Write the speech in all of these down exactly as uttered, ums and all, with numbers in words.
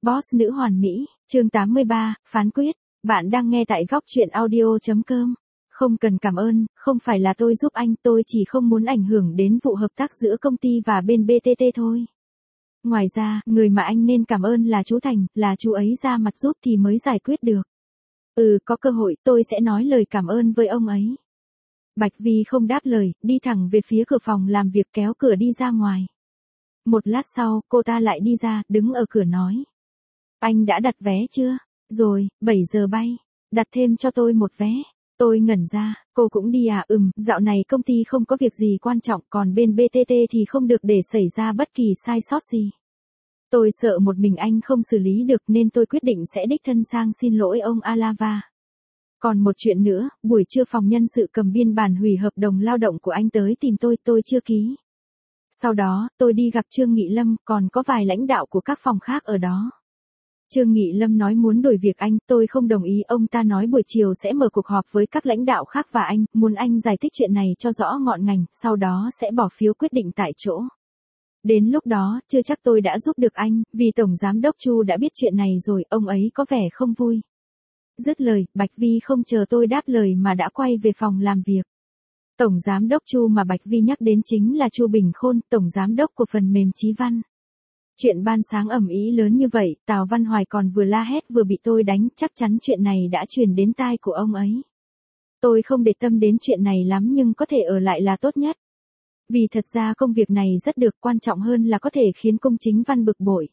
Boss nữ hoàn mỹ, chương tám mươi ba, phán quyết. Bạn đang nghe tại góc truyện audio.com. Không cần cảm ơn, không phải là tôi giúp anh, tôi chỉ không muốn ảnh hưởng đến vụ hợp tác giữa công ty và bên bê tê tê thôi. Ngoài ra, người mà anh nên cảm ơn là chú Thành, là chú ấy ra mặt giúp thì mới giải quyết được. Ừ, có cơ hội, tôi sẽ nói lời cảm ơn với ông ấy. Bạch Vi không đáp lời, đi thẳng về phía cửa phòng làm việc kéo cửa đi ra ngoài. Một lát sau, cô ta lại đi ra, đứng ở cửa nói. Anh đã đặt vé chưa? Rồi, bảy giờ bay. Đặt thêm cho tôi một vé. Tôi ngẩn ra, cô cũng đi à? Ừm, dạo này công ty không có việc gì quan trọng, còn bên bê tê tê thì không được để xảy ra bất kỳ sai sót gì. Tôi sợ một mình anh không xử lý được nên tôi quyết định sẽ đích thân sang xin lỗi ông Alava. Còn một chuyện nữa, buổi trưa phòng nhân sự cầm biên bản hủy hợp đồng lao động của anh tới tìm tôi, tôi chưa ký. Sau đó, tôi đi gặp Trương Nghị Lâm, còn có vài lãnh đạo của các phòng khác ở đó. Trương Nghị Lâm nói muốn đổi việc anh, tôi không đồng ý, ông ta nói buổi chiều sẽ mở cuộc họp với các lãnh đạo khác và anh, muốn anh giải thích chuyện này cho rõ ngọn ngành, sau đó sẽ bỏ phiếu quyết định tại chỗ. Đến lúc đó, chưa chắc tôi đã giúp được anh, vì Tổng Giám đốc Chu đã biết chuyện này rồi, ông ấy có vẻ không vui. Dứt lời, Bạch Vi không chờ tôi đáp lời mà đã quay về phòng làm việc. Tổng Giám đốc Chu mà Bạch Vi nhắc đến chính là Chu Bình Khôn, Tổng Giám đốc của phần mềm Chí Văn. Chuyện ban sáng ầm ĩ lớn như vậy, Tào Văn Hoài còn vừa la hét vừa bị tôi đánh, chắc chắn chuyện này đã truyền đến tai của ông ấy. Tôi không để tâm đến chuyện này lắm nhưng có thể ở lại là tốt nhất. Vì thật ra công việc này rất được, quan trọng hơn là có thể khiến công chính Văn bực bội.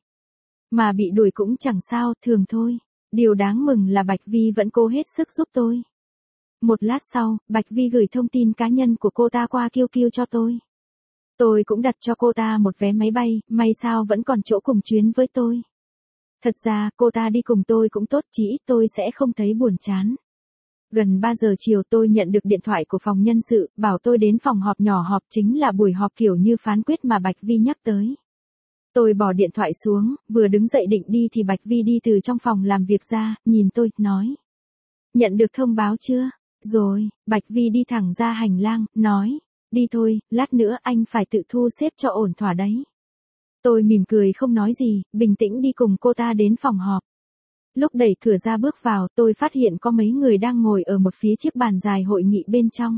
Mà bị đuổi cũng chẳng sao, thường thôi. Điều đáng mừng là Bạch Vi vẫn cố hết sức giúp tôi. Một lát sau, Bạch Vi gửi thông tin cá nhân của cô ta qua Q Q cho tôi. Tôi cũng đặt cho cô ta một vé máy bay, may sao vẫn còn chỗ cùng chuyến với tôi. Thật ra, cô ta đi cùng tôi cũng tốt, chỉ ít tôi sẽ không thấy buồn chán. Gần ba giờ chiều tôi nhận được điện thoại của phòng nhân sự, bảo tôi đến phòng họp nhỏ họp, chính là buổi họp kiểu như phán quyết mà Bạch Vi nhắc tới. Tôi bỏ điện thoại xuống, vừa đứng dậy định đi thì Bạch Vi đi từ trong phòng làm việc ra, nhìn tôi, nói. Nhận được thông báo chưa? Rồi, Bạch Vi đi thẳng ra hành lang, nói. Đi thôi, lát nữa anh phải tự thu xếp cho ổn thỏa đấy. Tôi mỉm cười không nói gì, bình tĩnh đi cùng cô ta đến phòng họp. Lúc đẩy cửa ra bước vào, tôi phát hiện có mấy người đang ngồi ở một phía chiếc bàn dài hội nghị bên trong.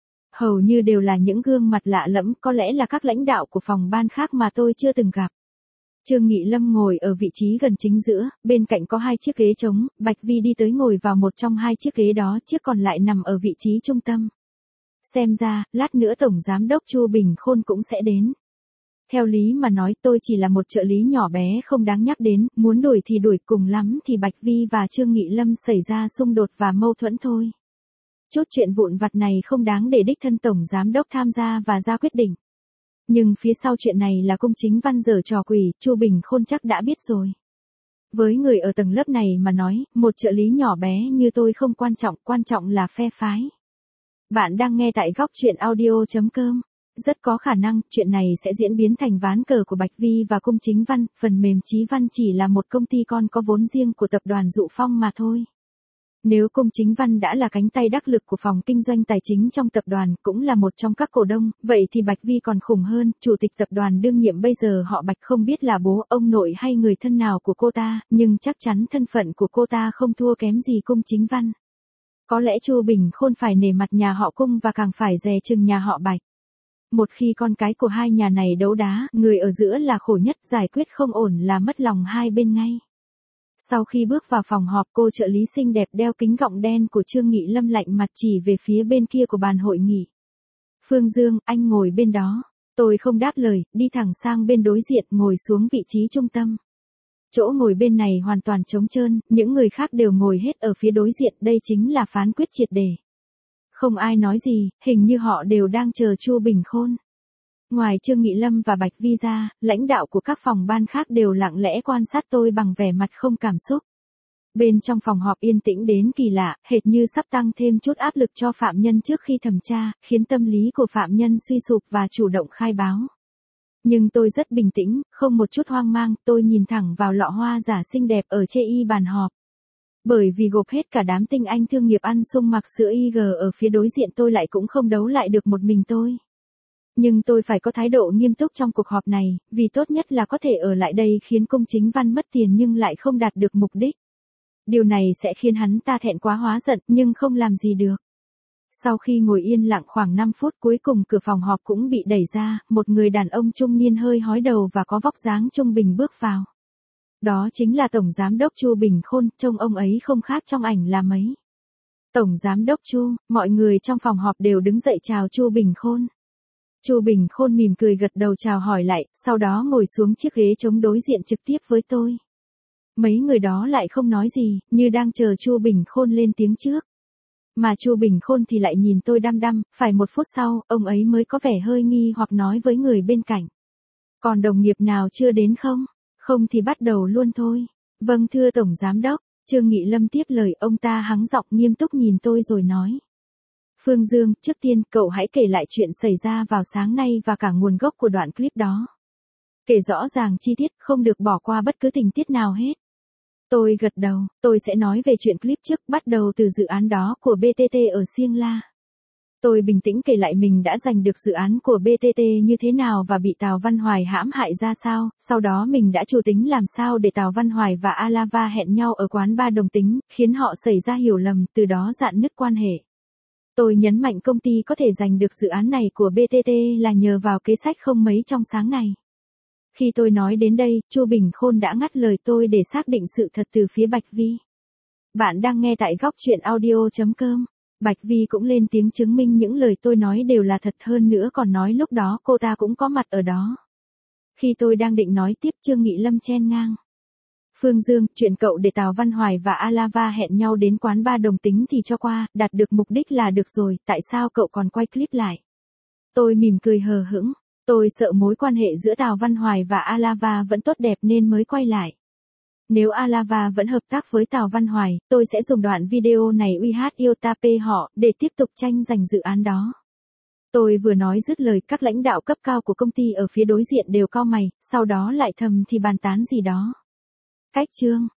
Hầu như đều là những gương mặt lạ lẫm, có lẽ là các lãnh đạo của phòng ban khác mà tôi chưa từng gặp. Trương Nghị Lâm ngồi ở vị trí gần chính giữa, bên cạnh có hai chiếc ghế trống, Bạch Vi đi tới ngồi vào một trong hai chiếc ghế đó, chiếc còn lại nằm ở vị trí trung tâm. Xem ra, lát nữa Tổng Giám đốc Chu Bình Khôn cũng sẽ đến. Theo lý mà nói tôi chỉ là một trợ lý nhỏ bé không đáng nhắc đến, muốn đuổi thì đuổi, cùng lắm thì Bạch Vi và Trương Nghị Lâm xảy ra xung đột và mâu thuẫn thôi. Chút chuyện vụn vặt này không đáng để đích thân Tổng Giám đốc tham gia và ra quyết định. Nhưng phía sau chuyện này là công chính Văn giở trò quỷ, Chu Bình Khôn chắc đã biết rồi. Với người ở tầng lớp này mà nói, một trợ lý nhỏ bé như tôi không quan trọng, quan trọng là phe phái. Bạn đang nghe tại góc truyện audio.com. Rất có khả năng, chuyện này sẽ diễn biến thành ván cờ của Bạch Vi và công chính Văn, phần mềm Chí Văn chỉ là một công ty con có vốn riêng của tập đoàn Dụ Phong mà thôi. Nếu công chính Văn đã là cánh tay đắc lực của phòng kinh doanh tài chính trong tập đoàn, cũng là một trong các cổ đông, vậy thì Bạch Vi còn khủng hơn, chủ tịch tập đoàn đương nhiệm bây giờ họ Bạch không biết là bố, ông nội hay người thân nào của cô ta, nhưng chắc chắn thân phận của cô ta không thua kém gì công chính Văn. Có lẽ Chu Bình Khôn phải nể mặt nhà họ Cung và càng phải dè chừng nhà họ Bạch. Một khi con cái của hai nhà này đấu đá, người ở giữa là khổ nhất, giải quyết không ổn là mất lòng hai bên ngay. Sau khi bước vào phòng họp, cô trợ lý xinh đẹp đeo kính gọng đen của Trương Nghị Lâm lạnh mặt chỉ về phía bên kia của bàn hội nghị. Phương Dương, anh ngồi bên đó. Tôi không đáp lời, đi thẳng sang bên đối diện, ngồi xuống vị trí trung tâm. Chỗ ngồi bên này hoàn toàn trống trơn, những người khác đều ngồi hết ở phía đối diện, đây chính là phán quyết triệt để. Không ai nói gì, hình như họ đều đang chờ Chu Bình Khôn. Ngoài Trương Nghị Lâm và Bạch Vi ra, lãnh đạo của các phòng ban khác đều lặng lẽ quan sát tôi bằng vẻ mặt không cảm xúc. Bên trong phòng họp yên tĩnh đến kỳ lạ, hệt như sắp tăng thêm chút áp lực cho phạm nhân trước khi thẩm tra, khiến tâm lý của phạm nhân suy sụp và chủ động khai báo. Nhưng tôi rất bình tĩnh, không một chút hoang mang, tôi nhìn thẳng vào lọ hoa giả xinh đẹp ở chê y bàn họp. Bởi vì gộp hết cả đám tinh anh thương nghiệp ăn sung mặc sữa i giê ở phía đối diện tôi lại cũng không đấu lại được một mình tôi. Nhưng tôi phải có thái độ nghiêm túc trong cuộc họp này, vì tốt nhất là có thể ở lại đây khiến Cung Chính Văn mất tiền nhưng lại không đạt được mục đích. Điều này sẽ khiến hắn ta thẹn quá hóa giận nhưng không làm gì được. Sau khi ngồi yên lặng khoảng năm phút cuối cùng cửa phòng họp cũng bị đẩy ra, một người đàn ông trung niên hơi hói đầu và có vóc dáng trung bình bước vào. Đó chính là Tổng Giám đốc Chu Bình Khôn, trông ông ấy không khác trong ảnh là mấy. Tổng Giám đốc Chu, mọi người trong phòng họp đều đứng dậy chào Chu Bình Khôn. Chu Bình Khôn mỉm cười gật đầu chào hỏi lại, sau đó ngồi xuống chiếc ghế chống đối diện trực tiếp với tôi. Mấy người đó lại không nói gì, như đang chờ Chu Bình Khôn lên tiếng trước. Mà Chu Bình Khôn thì lại nhìn tôi đăm đăm, phải một phút sau, ông ấy mới có vẻ hơi nghi hoặc nói với người bên cạnh. Còn đồng nghiệp nào chưa đến không? Không thì bắt đầu luôn thôi. Vâng thưa Tổng Giám đốc, Trương Nghị Lâm tiếp lời, ông ta hắng giọng nghiêm túc nhìn tôi rồi nói. Phương Dương, trước tiên cậu hãy kể lại chuyện xảy ra vào sáng nay và cả nguồn gốc của đoạn clip đó. Kể rõ ràng chi tiết, không được bỏ qua bất cứ tình tiết nào hết. Tôi gật đầu, tôi sẽ nói về chuyện clip trước, bắt đầu từ dự án đó của bê tê tê ở Siêng La. Tôi bình tĩnh kể lại mình đã giành được dự án của bê tê tê như thế nào và bị Tào Văn Hoài hãm hại ra sao, sau đó mình đã chủ tính làm sao để Tào Văn Hoài và Alava hẹn nhau ở quán bar đồng tính, khiến họ xảy ra hiểu lầm, từ đó rạn nứt quan hệ. Tôi nhấn mạnh công ty có thể giành được dự án này của bê tê tê là nhờ vào kế sách không mấy trong sáng này. Khi tôi nói đến đây, Chu Bình Khôn đã ngắt lời tôi để xác định sự thật từ phía Bạch Vi. Bạn đang nghe tại góc truyện audio chấm com. Bạch Vi cũng lên tiếng chứng minh những lời tôi nói đều là thật, hơn nữa còn nói lúc đó cô ta cũng có mặt ở đó. Khi tôi đang định nói tiếp, Trương Nghị Lâm chen ngang. Phương Dương, chuyện cậu để Tào Văn Hoài và Alava hẹn nhau đến quán bar đồng tính thì cho qua, đạt được mục đích là được rồi, tại sao cậu còn quay clip lại? Tôi mỉm cười hờ hững, tôi sợ mối quan hệ giữa Tào Văn Hoài và Alava vẫn tốt đẹp nên mới quay lại. Nếu Alava vẫn hợp tác với Tào Văn Hoài, tôi sẽ dùng đoạn video này uy hát yêu ta pê họ, để tiếp tục tranh giành dự án đó. Tôi vừa nói dứt lời, các lãnh đạo cấp cao của công ty ở phía đối diện đều cau mày, sau đó lại thầm thì bàn tán gì đó. Cách chương